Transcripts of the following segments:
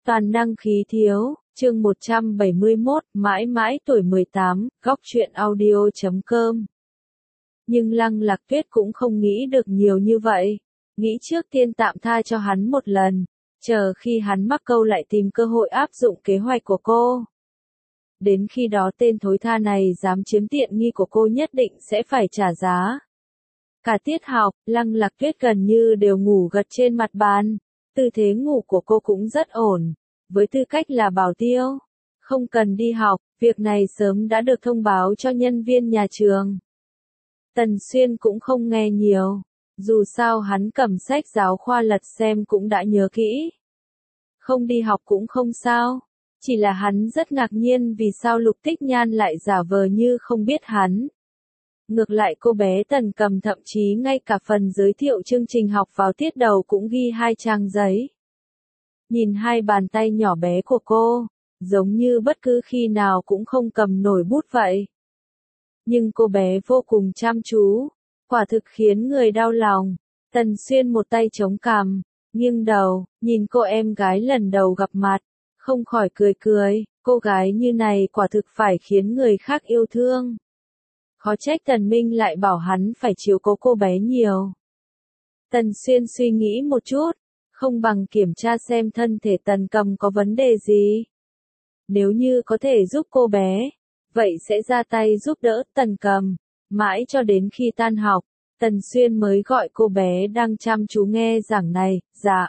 Toàn năng khí thiếu, chương 171, mãi mãi tuổi 18, góc truyện audio.com. Nhưng Lăng Lạc Tuyết cũng không nghĩ được nhiều như vậy. Nghĩ trước tiên tạm tha cho hắn một lần, chờ khi hắn mắc câu lại tìm cơ hội áp dụng kế hoạch của cô. Đến khi đó tên thối tha này dám chiếm tiện nghi của cô nhất định sẽ phải trả giá. Cả tiết học, Lăng Lạc Tuyết gần như đều ngủ gật trên mặt bàn. Tư thế ngủ của cô cũng rất ổn. Với tư cách là bảo tiêu, không cần đi học, việc này sớm đã được thông báo cho nhân viên nhà trường. Tần Xuyên cũng không nghe nhiều. Dù sao hắn cầm sách giáo khoa lật xem cũng đã nhớ kỹ. Không đi học cũng không sao. Chỉ là hắn rất ngạc nhiên vì sao Lục Tích Nhan lại giả vờ như không biết hắn. Ngược lại cô bé Tần Cầm thậm chí ngay cả phần giới thiệu chương trình học vào tiết đầu cũng ghi 2 trang giấy. Nhìn hai bàn tay nhỏ bé của cô, giống như bất cứ khi nào cũng không cầm nổi bút vậy. Nhưng cô bé vô cùng chăm chú, quả thực khiến người đau lòng. Tần Xuyên một tay chống cằm, nghiêng đầu, nhìn cô em gái lần đầu gặp mặt, không khỏi cười cười, cô gái như này quả thực phải khiến người khác yêu thương. Khó trách Tần Minh lại bảo hắn phải chiếu cố cô bé nhiều. Tần Xuyên suy nghĩ một chút, không bằng kiểm tra xem thân thể Tần Cầm có vấn đề gì. Nếu như có thể giúp cô bé, vậy sẽ ra tay giúp đỡ Tần Cầm. Mãi cho đến khi tan học, Tần Xuyên mới gọi cô bé đang chăm chú nghe giảng này, dạ.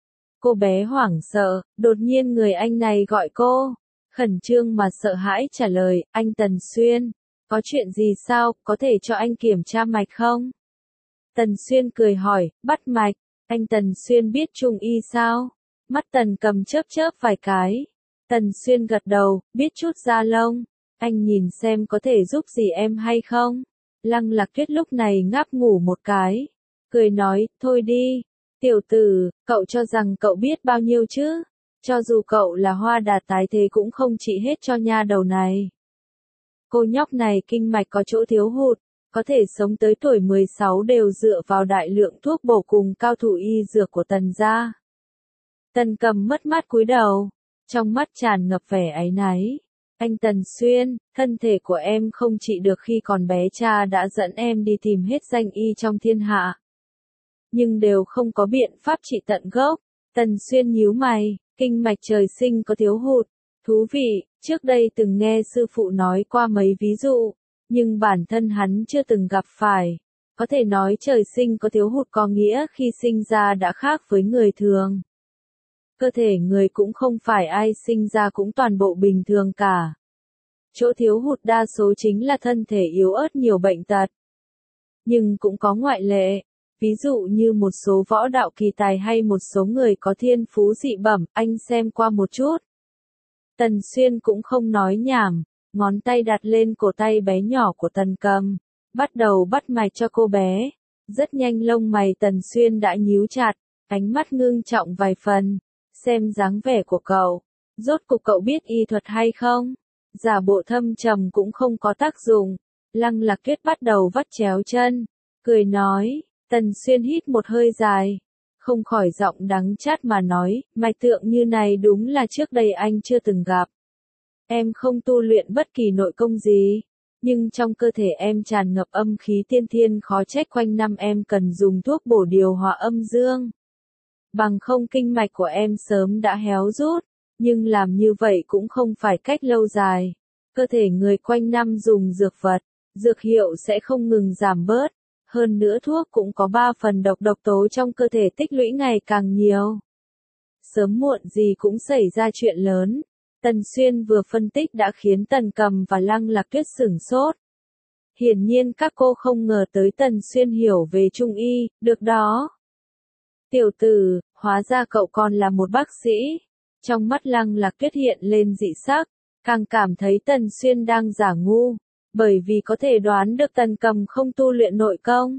Cô bé hoảng sợ, đột nhiên người anh này gọi cô, khẩn trương mà sợ hãi trả lời, anh Tần Xuyên, có chuyện gì sao, có thể cho anh kiểm tra mạch không? Tần Xuyên cười hỏi, bắt mạch, anh Tần Xuyên biết trung y sao? Mắt Tần Cầm chớp chớp vài cái. Tần Xuyên gật đầu, biết chút da lông, anh nhìn xem có thể giúp gì em hay không? Lăng Lạc Tuyết lúc này ngáp ngủ một cái, cười nói, thôi đi, tiểu tử, cậu cho rằng cậu biết bao nhiêu chứ? Cho dù cậu là hoa đà tái thế cũng không trị hết cho nha đầu này. Cô nhóc này kinh mạch có chỗ thiếu hụt, có thể sống tới tuổi 16 đều dựa vào đại lượng thuốc bổ cùng cao thủ y dược của Tần gia. Tần Cầm mất mát cúi đầu, trong mắt tràn ngập vẻ áy náy. Anh Tần Xuyên, thân thể của em không trị được khi còn bé, cha đã dẫn em đi tìm hết danh y trong thiên hạ. Nhưng đều không có biện pháp trị tận gốc. Tần Xuyên nhíu mày, kinh mạch trời sinh có thiếu hụt. Thú vị, trước đây từng nghe sư phụ nói qua mấy ví dụ, nhưng bản thân hắn chưa từng gặp phải. Có thể nói trời sinh có thiếu hụt có nghĩa khi sinh ra đã khác với người thường. Cơ thể người cũng không phải ai sinh ra cũng toàn bộ bình thường cả. Chỗ thiếu hụt đa số chính là thân thể yếu ớt nhiều bệnh tật. Nhưng cũng có ngoại lệ, ví dụ như một số võ đạo kỳ tài hay một số người có thiên phú dị bẩm, anh xem qua một chút. Tần Xuyên cũng không nói nhảm, ngón tay đặt lên cổ tay bé nhỏ của Tần Cầm, bắt đầu bắt mạch cho cô bé. Rất nhanh lông mày Tần Xuyên đã nhíu chặt, ánh mắt ngưng trọng vài phần, xem dáng vẻ của cậu, rốt cuộc cậu biết y thuật hay không? Giả bộ thâm trầm cũng không có tác dụng. Lăng Lạc Tuyết bắt đầu vắt chéo chân, cười nói, Tần Xuyên hít một hơi dài, không khỏi giọng đắng chát mà nói, mạch tượng như này đúng là trước đây anh chưa từng gặp. Em không tu luyện bất kỳ nội công gì, nhưng trong cơ thể em tràn ngập âm khí tiên thiên, khó trách quanh năm em cần dùng thuốc bổ điều hòa âm dương. Bằng không kinh mạch của em sớm đã héo rút, nhưng làm như vậy cũng không phải cách lâu dài. Cơ thể người quanh năm dùng dược vật, dược hiệu sẽ không ngừng giảm bớt. Hơn nữa thuốc cũng có 3 phần độc tố trong cơ thể tích lũy ngày càng nhiều. Sớm muộn gì cũng xảy ra chuyện lớn. Tần Xuyên vừa phân tích đã khiến Tần Cầm và Lăng Lạc Tuyết sửng sốt. Hiển nhiên các cô không ngờ tới Tần Xuyên hiểu về trung y, được đó. Tiểu tử, hóa ra cậu còn là một bác sĩ. Trong mắt Lăng Lạc Tuyết hiện lên dị sắc, càng cảm thấy Tần Xuyên đang giả ngu, bởi vì có thể đoán được Tần Cầm không tu luyện nội công.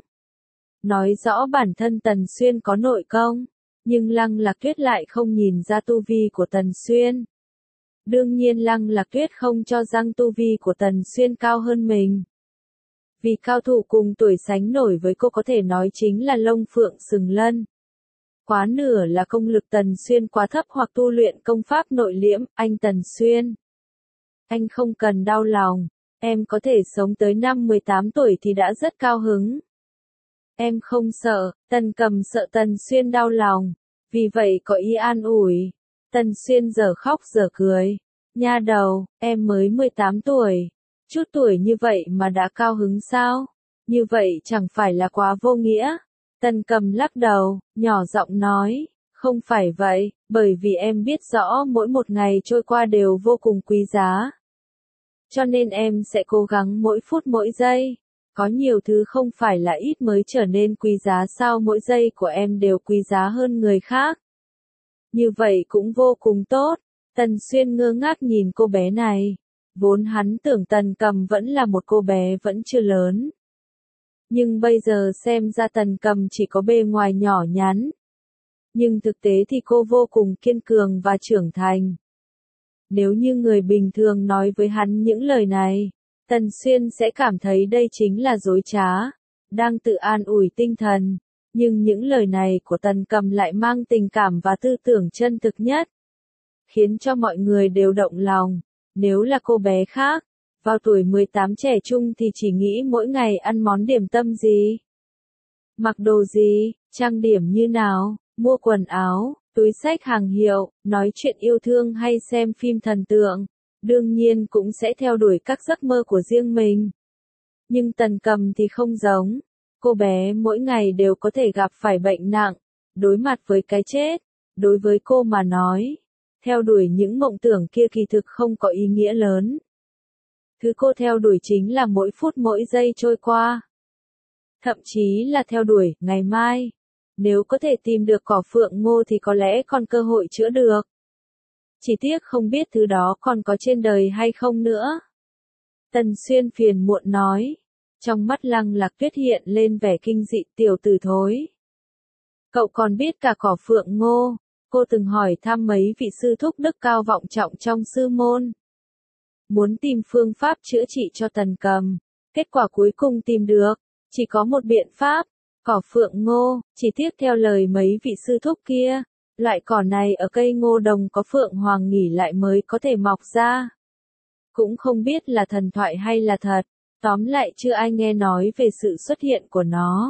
Nói rõ bản thân Tần Xuyên có nội công, nhưng Lăng Lạc Tuyết lại không nhìn ra tu vi của Tần Xuyên. Đương nhiên Lăng Lạc Tuyết không cho rằng tu vi của Tần Xuyên cao hơn mình. Vì cao thủ cùng tuổi sánh nổi với cô có thể nói chính là Long Phượng Sừng Lân. Quá nửa là công lực Tần Xuyên quá thấp hoặc tu luyện công pháp nội liễm, anh Tần Xuyên. Anh không cần đau lòng, em có thể sống tới năm 18 tuổi thì đã rất cao hứng. Em không sợ, Tần Cầm sợ Tần Xuyên đau lòng, vì vậy có ý an ủi. Tần Xuyên giờ khóc giờ cười. Nha đầu, em mới 18 tuổi. Chút tuổi như vậy mà đã cao hứng sao? Như vậy chẳng phải là quá vô nghĩa. Tần Cầm lắc đầu, nhỏ giọng nói, không phải vậy, bởi vì em biết rõ mỗi một ngày trôi qua đều vô cùng quý giá. Cho nên em sẽ cố gắng mỗi phút mỗi giây. Có nhiều thứ không phải là ít mới trở nên quý giá sao, mỗi giây của em đều quý giá hơn người khác. Như vậy cũng vô cùng tốt. Tần Xuyên ngơ ngác nhìn cô bé này. Vốn hắn tưởng Tần Cầm vẫn là một cô bé vẫn chưa lớn. Nhưng bây giờ xem ra Tần Cầm chỉ có bề ngoài nhỏ nhắn. Nhưng thực tế thì cô vô cùng kiên cường và trưởng thành. Nếu như người bình thường nói với hắn những lời này, Tần Xuyên sẽ cảm thấy đây chính là dối trá, đang tự an ủi tinh thần. Nhưng những lời này của Tần Cầm lại mang tình cảm và tư tưởng chân thực nhất, khiến cho mọi người đều động lòng. Nếu là cô bé khác, vào tuổi 18 trẻ trung thì chỉ nghĩ mỗi ngày ăn món điểm tâm gì, mặc đồ gì, trang điểm như nào, mua quần áo, túi xách hàng hiệu, nói chuyện yêu thương hay xem phim thần tượng. Đương nhiên cũng sẽ theo đuổi các giấc mơ của riêng mình. Nhưng Tần Cầm thì không giống. Cô bé mỗi ngày đều có thể gặp phải bệnh nặng, đối mặt với cái chết. Đối với cô mà nói, theo đuổi những mộng tưởng kia kỳ thực không có ý nghĩa lớn. Thứ cô theo đuổi chính là mỗi phút mỗi giây trôi qua. Thậm chí là theo đuổi ngày mai. Nếu có thể tìm được cỏ phượng ngô thì có lẽ còn cơ hội chữa được. Chỉ tiếc không biết thứ đó còn có trên đời hay không nữa. Tần Xuyên phiền muộn nói. Trong mắt Lăng Lạc Tuyết hiện lên vẻ kinh dị, tiểu tử thối. Cậu còn biết cả cỏ phượng ngô. Cô từng hỏi thăm mấy vị sư thúc đức cao vọng trọng trong sư môn. Muốn tìm phương pháp chữa trị cho Tần Cầm. Kết quả cuối cùng tìm được. Chỉ có một biện pháp. Cỏ phượng ngô, chỉ tiếc theo lời mấy vị sư thúc kia. Loại cỏ này ở cây ngô đồng có phượng hoàng nghỉ lại mới có thể mọc ra. Cũng không biết là thần thoại hay là thật. Tóm lại chưa ai nghe nói về sự xuất hiện của nó.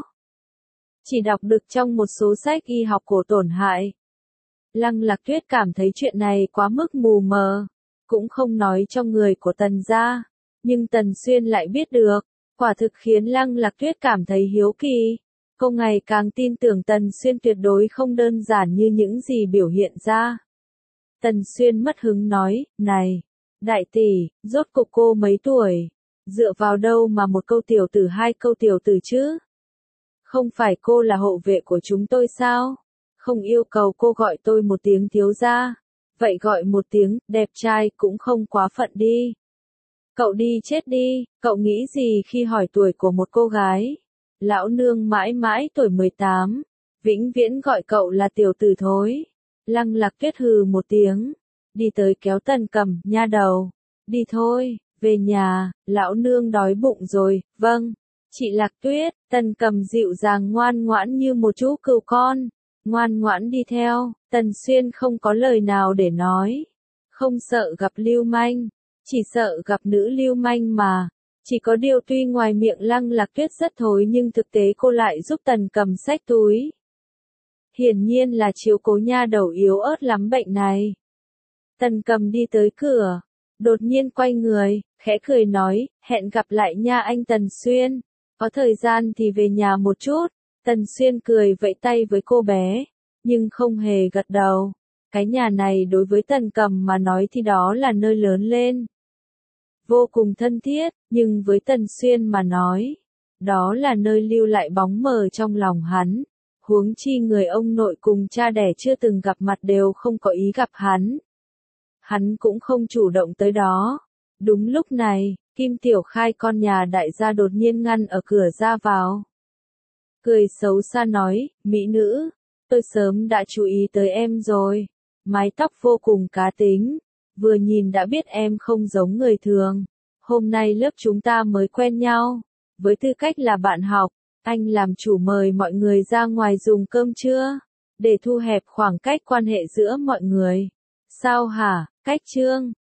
Chỉ đọc được trong một số sách y học cổ tổn hại. Lăng Lạc Tuyết cảm thấy chuyện này quá mức mù mờ. Cũng không nói cho người của Tần gia. Nhưng Tần Xuyên lại biết được. Quả thực khiến Lăng Lạc Tuyết cảm thấy hiếu kỳ. Cô ngày càng tin tưởng Tần Xuyên tuyệt đối không đơn giản như những gì biểu hiện ra. Tần Xuyên mất hứng nói, này, đại tỷ, rốt cục cô mấy tuổi? Dựa vào đâu mà một câu tiểu tử hai câu tiểu tử chứ? Không phải cô là hộ vệ của chúng tôi sao? Không yêu cầu cô gọi tôi một tiếng thiếu gia. Vậy gọi một tiếng, đẹp trai cũng không quá phận đi. Cậu đi chết đi, cậu nghĩ gì khi hỏi tuổi của một cô gái? Lão nương mãi mãi tuổi 18, vĩnh viễn gọi cậu là tiểu tử thối. Lăng Lạc Tuyết hừ một tiếng, đi tới kéo Tần Cầm, nha đầu, đi thôi, về nhà, lão nương đói bụng rồi, vâng, chị Lạc Tuyết. Tần Cầm dịu dàng ngoan ngoãn như một chú cừu con, ngoan ngoãn đi theo. Tần Xuyên không có lời nào để nói, không sợ gặp lưu manh, chỉ sợ gặp nữ lưu manh mà. Chỉ có điều tuy ngoài miệng Lăng Lạc Tuyết rất thối nhưng thực tế cô lại giúp Tần Cầm xách túi. Hiển nhiên là chiếu cố nha đầu yếu ớt lắm bệnh này. Tần Cầm đi tới cửa, đột nhiên quay người, khẽ cười nói, hẹn gặp lại nha anh Tần Xuyên, có thời gian thì về nhà một chút. Tần Xuyên cười vẫy tay với cô bé, nhưng không hề gật đầu. Cái nhà này đối với Tần Cầm mà nói thì đó là nơi lớn lên. Vô cùng thân thiết, nhưng với Tần Xuyên mà nói, đó là nơi lưu lại bóng mờ trong lòng hắn. Huống chi người ông nội cùng cha đẻ chưa từng gặp mặt đều không có ý gặp hắn. Hắn cũng không chủ động tới đó. Đúng lúc này, Kim Tiểu Khai con nhà đại gia đột nhiên ngăn ở cửa ra vào. Cười xấu xa nói, mỹ nữ, tôi sớm đã chú ý tới em rồi. Mái tóc vô cùng cá tính. Vừa nhìn đã biết em không giống người thường. Hôm nay lớp chúng ta mới quen nhau. Với tư cách là bạn học, anh làm chủ mời mọi người ra ngoài dùng cơm trưa. để thu hẹp khoảng cách quan hệ giữa mọi người. Sao hả, Cách Trương?